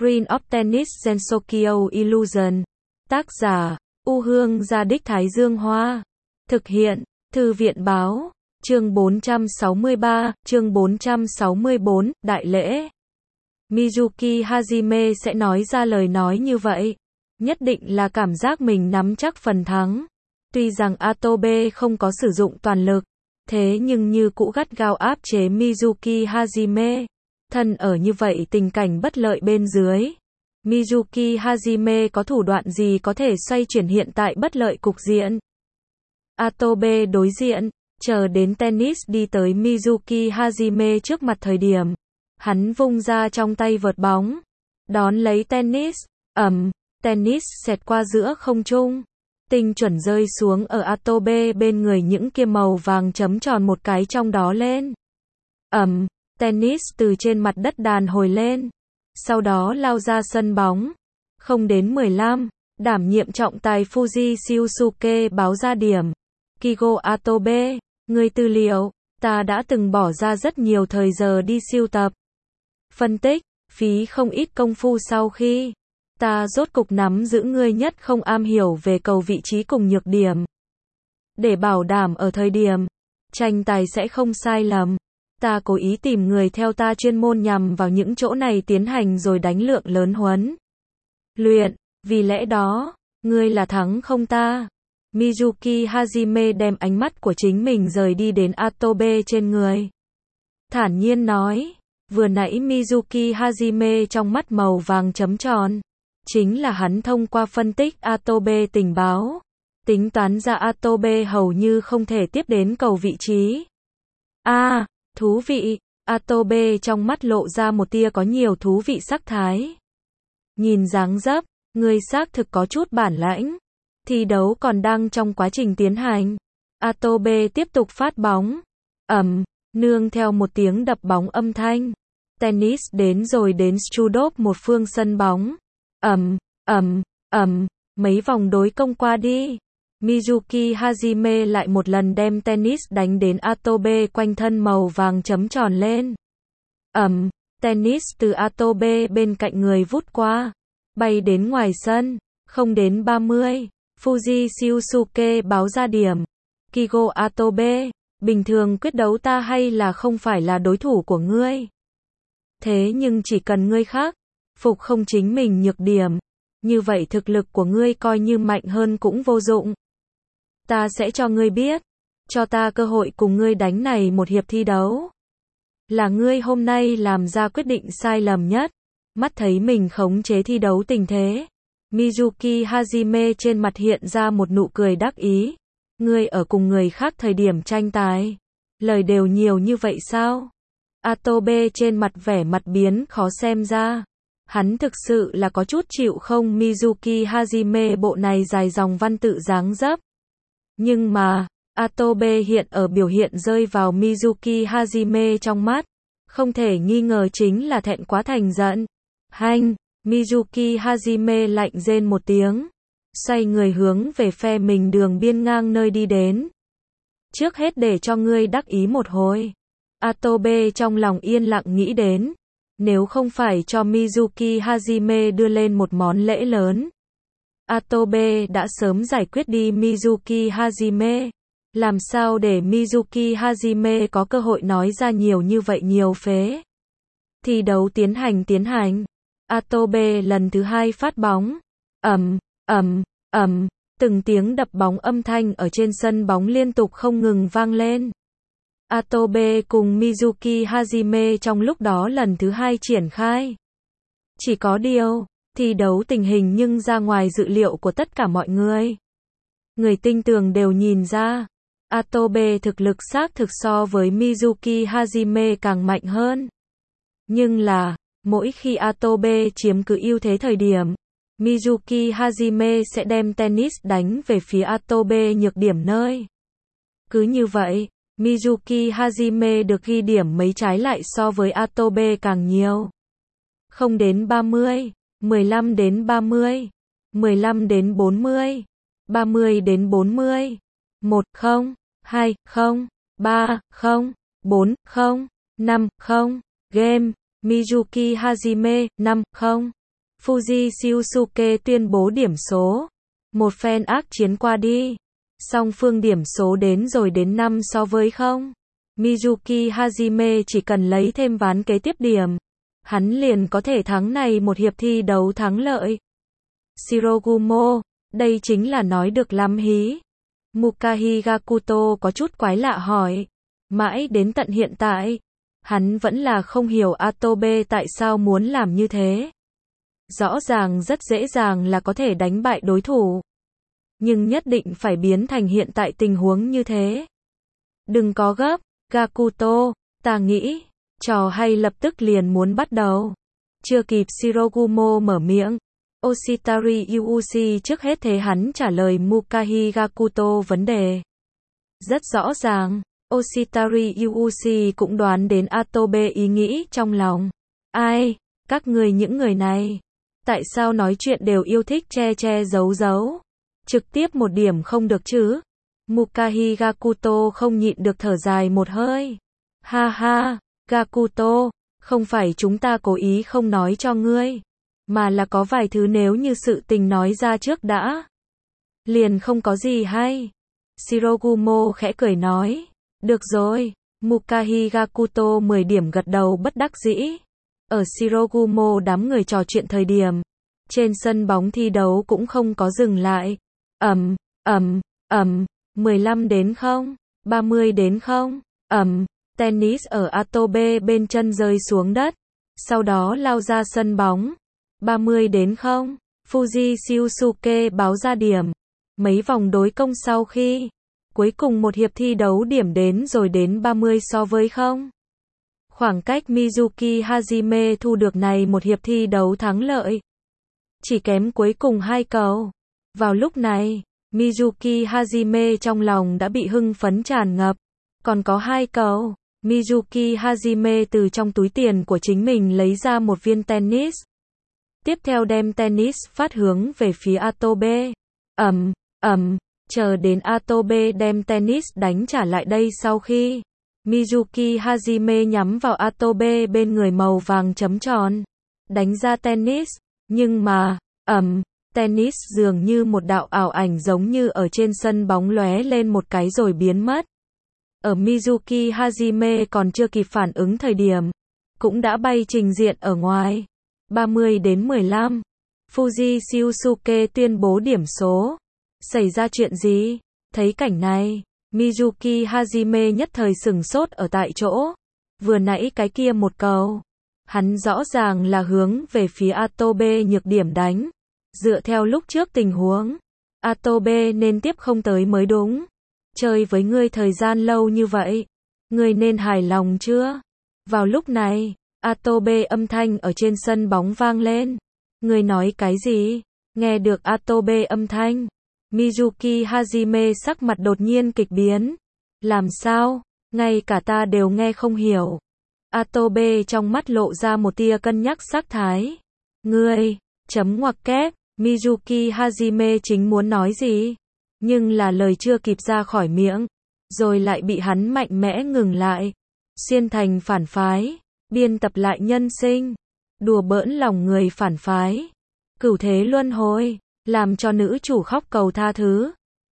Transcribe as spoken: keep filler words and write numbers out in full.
Screen of Tennis Gensokyo Illusion. Tác giả, U Hương Gia Đích Thái Dương Hoa. Thực hiện, Thư viện Báo. Chương bốn trăm sáu mươi ba, chương bốn trăm sáu mươi bốn, Đại lễ. Mizuki Hajime sẽ nói ra lời nói như vậy. Nhất định là cảm giác mình nắm chắc phần thắng. Tuy rằng Atobe không có sử dụng toàn lực, thế nhưng như cũ gắt gao áp chế Mizuki Hajime. Thân ở như vậy tình cảnh bất lợi bên dưới. Mizuki Hajime có thủ đoạn gì có thể xoay chuyển hiện tại bất lợi cục diện? Atobe đối diện, chờ đến tennis đi tới Mizuki Hajime trước mặt thời điểm. Hắn vung ra trong tay vợt bóng. Đón lấy tennis, ầm, tennis xẹt qua giữa không trung. Tinh chuẩn rơi xuống ở Atobe bên người những kia màu vàng chấm tròn một cái trong đó lên. Ầm, tennis từ trên mặt đất đàn hồi lên. Sau đó lao ra sân bóng. Không đến mười lăm, đảm nhiệm trọng tài Fuji Shiosuke báo ra điểm. Kigo Atobe, người tư liệu, ta đã từng bỏ ra rất nhiều thời giờ đi sưu tập. Phân tích, phí không ít công phu sau khi ta rốt cục nắm giữ ngươi nhất không am hiểu về cầu vị trí cùng nhược điểm. Để bảo đảm ở thời điểm tranh tài sẽ không sai lầm, ta cố ý tìm người theo ta chuyên môn nhằm vào những chỗ này tiến hành rồi đánh lượng lớn huấn luyện, vì lẽ đó, ngươi là thắng không ta. Mizuki Hajime đem ánh mắt của chính mình rời đi đến Atobe trên người. Thản nhiên nói, vừa nãy Mizuki Hajime trong mắt màu vàng chấm tròn. Chính là hắn thông qua phân tích Atobe tình báo. Tính toán ra Atobe hầu như không thể tiếp đến cầu vị trí. A, à, thú vị, Atobe trong mắt lộ ra một tia có nhiều thú vị sắc thái. Nhìn dáng dấp, người xác thực có chút bản lãnh. Thi đấu còn đang trong quá trình tiến hành. Atobe tiếp tục phát bóng. Ầm, nương theo một tiếng đập bóng âm thanh. Tennis đến rồi đến Strudov một phương sân bóng. Ầm, ầm, ầm, mấy vòng đối công qua đi. Mizuki Hajime lại một lần đem tennis đánh đến Atobe quanh thân màu vàng chấm tròn lên. Ầm, tennis từ Atobe bên cạnh người vút qua, bay đến ngoài sân, không đến ba mươi. Fuji Shiosuke báo ra điểm. Kigo Atobe, bình thường quyết đấu ta hay là không phải là đối thủ của ngươi. Thế nhưng chỉ cần ngươi khác phục không chính mình nhược điểm, như vậy thực lực của ngươi coi như mạnh hơn cũng vô dụng. Ta sẽ cho ngươi biết, cho ta cơ hội cùng ngươi đánh này một hiệp thi đấu. Là ngươi hôm nay làm ra quyết định sai lầm nhất. Mắt thấy mình khống chế thi đấu tình thế. Mizuki Hajime trên mặt hiện ra một nụ cười đắc ý. Ngươi ở cùng người khác thời điểm tranh tài. Lời đều nhiều như vậy sao? Atobe trên mặt vẻ mặt biến khó xem ra. Hắn thực sự là có chút chịu không Mizuki Hajime bộ này dài dòng văn tự dáng dấp. Nhưng mà, Atobe hiện ở biểu hiện rơi vào Mizuki Hajime trong mắt. Không thể nghi ngờ chính là thẹn quá thành giận. Hanh, Mizuki Hajime lạnh rên một tiếng. Xoay người hướng về phe mình đường biên ngang nơi đi đến. Trước hết để cho ngươi đắc ý một hồi. Atobe trong lòng yên lặng nghĩ đến. Nếu không phải cho Mizuki Hajime đưa lên một món lễ lớn. Atobe đã sớm giải quyết đi Mizuki Hajime. Làm sao để Mizuki Hajime có cơ hội nói ra nhiều như vậy nhiều phế. Thi đấu tiến hành tiến hành. Atobe lần thứ hai phát bóng. Ầm, ầm, ầm, từng tiếng đập bóng âm thanh ở trên sân bóng liên tục không ngừng vang lên. Atobe cùng Mizuki Hajime trong lúc đó lần thứ hai triển khai. Chỉ có điều, thi đấu tình hình nhưng ra ngoài dự liệu của tất cả mọi người. Người tinh tường đều nhìn ra, Atobe thực lực xác thực so với Mizuki Hajime càng mạnh hơn. Nhưng là, mỗi khi Atobe chiếm cứ ưu thế thời điểm, Mizuki Hajime sẽ đem tennis đánh về phía Atobe nhược điểm nơi. Cứ như vậy, Mizuki Hajime được ghi điểm mấy trái lại so với Atobe càng nhiều. Không đến ba mươi, mười lăm đến ba mươi, mười lăm đến bốn mươi, ba mươi đến bốn mươi, một không, hai không, ba không, bốn không, năm không, game, Mizuki Hajime, năm không. Fuji Shiosuke tuyên bố điểm số. Một phen ác chiến qua đi. Song phương điểm số đến rồi đến năm so với không. Mizuki Hajime chỉ cần lấy thêm ván kế tiếp điểm. Hắn liền có thể thắng này một hiệp thi đấu thắng lợi. Shirogumo, đây chính là nói được lắm hí. Mukahi Gakuto có chút quái lạ hỏi. Mãi đến tận hiện tại, hắn vẫn là không hiểu Atobe tại sao muốn làm như thế. Rõ ràng rất dễ dàng là có thể đánh bại đối thủ. Nhưng nhất định phải biến thành hiện tại tình huống như thế. Đừng có gấp, Gakuto, ta nghĩ, trò hay lập tức liền muốn bắt đầu. Chưa kịp Shirogumo mở miệng, Oshitari Yuuchi trước hết thế hắn trả lời Mukahi Gakuto vấn đề. Rất rõ ràng, Oshitari Yuuchi cũng đoán đến Atobe ý nghĩ trong lòng. Ai, các người những người này, tại sao nói chuyện đều yêu thích che che giấu giấu? Trực tiếp một điểm không được chứ? Mukahi Gakuto không nhịn được thở dài một hơi. Ha ha, Gakuto, không phải chúng ta cố ý không nói cho ngươi, mà là có vài thứ nếu như sự tình nói ra trước đã, liền không có gì hay. Shirogumo khẽ cười nói. Được rồi, Mukahi Gakuto mười điểm gật đầu bất đắc dĩ. Ở Shirogumo đám người trò chuyện thời điểm, trên sân bóng thi đấu cũng không có dừng lại. Ầm, ầm, ầm, mười lăm đến không, ba mươi đến không, ầm, tennis ở Atobe bên chân rơi xuống đất, sau đó lao ra sân bóng. ba mươi đến không, Fuji Shiosuke báo ra điểm. Mấy vòng đối công sau khi, cuối cùng một hiệp thi đấu điểm đến rồi đến ba mươi so với không. Khoảng cách Mizuki Hajime thu được này một hiệp thi đấu thắng lợi. Chỉ kém cuối cùng hai cầu. Vào lúc này, Mizuki Hajime trong lòng đã bị hưng phấn tràn ngập. Còn có hai cầu, Mizuki Hajime từ trong túi tiền của chính mình lấy ra một viên tennis. Tiếp theo đem tennis phát hướng về phía Atobe. Ầm, ầm, chờ đến Atobe đem tennis đánh trả lại đây sau khi Mizuki Hajime nhắm vào Atobe bên người màu vàng chấm tròn, đánh ra tennis, nhưng mà, ầm, tennis dường như một đạo ảo ảnh giống như ở trên sân bóng lóe lên một cái rồi biến mất. Ở Mizuki Hajime còn chưa kịp phản ứng thời điểm, cũng đã bay trình diện ở ngoài. ba mươi đến mười lăm. Fuji Shiosuke tuyên bố điểm số. Xảy ra chuyện gì? Thấy cảnh này, Mizuki Hajime nhất thời sửng sốt ở tại chỗ. Vừa nãy cái kia một cầu, hắn rõ ràng là hướng về phía Atobe nhược điểm đánh. Dựa theo lúc trước tình huống, Atobe nên tiếp không tới mới đúng. Chơi với ngươi thời gian lâu như vậy, ngươi nên hài lòng chưa? Vào lúc này, Atobe âm thanh ở trên sân bóng vang lên. Ngươi nói cái gì? Nghe được Atobe âm thanh, Mizuki Hajime sắc mặt đột nhiên kịch biến. Làm sao? Ngay cả ta đều nghe không hiểu. Atobe trong mắt lộ ra một tia cân nhắc sắc thái. Ngươi, chấm ngoặc kép, Mizuki Hajime chính muốn nói gì? Nhưng là lời chưa kịp ra khỏi miệng, rồi lại bị hắn mạnh mẽ ngừng lại. Xuyên thành phản phái, biên tập lại nhân sinh, đùa bỡn lòng người phản phái. Cửu thế luân hồi, làm cho nữ chủ khóc cầu tha thứ.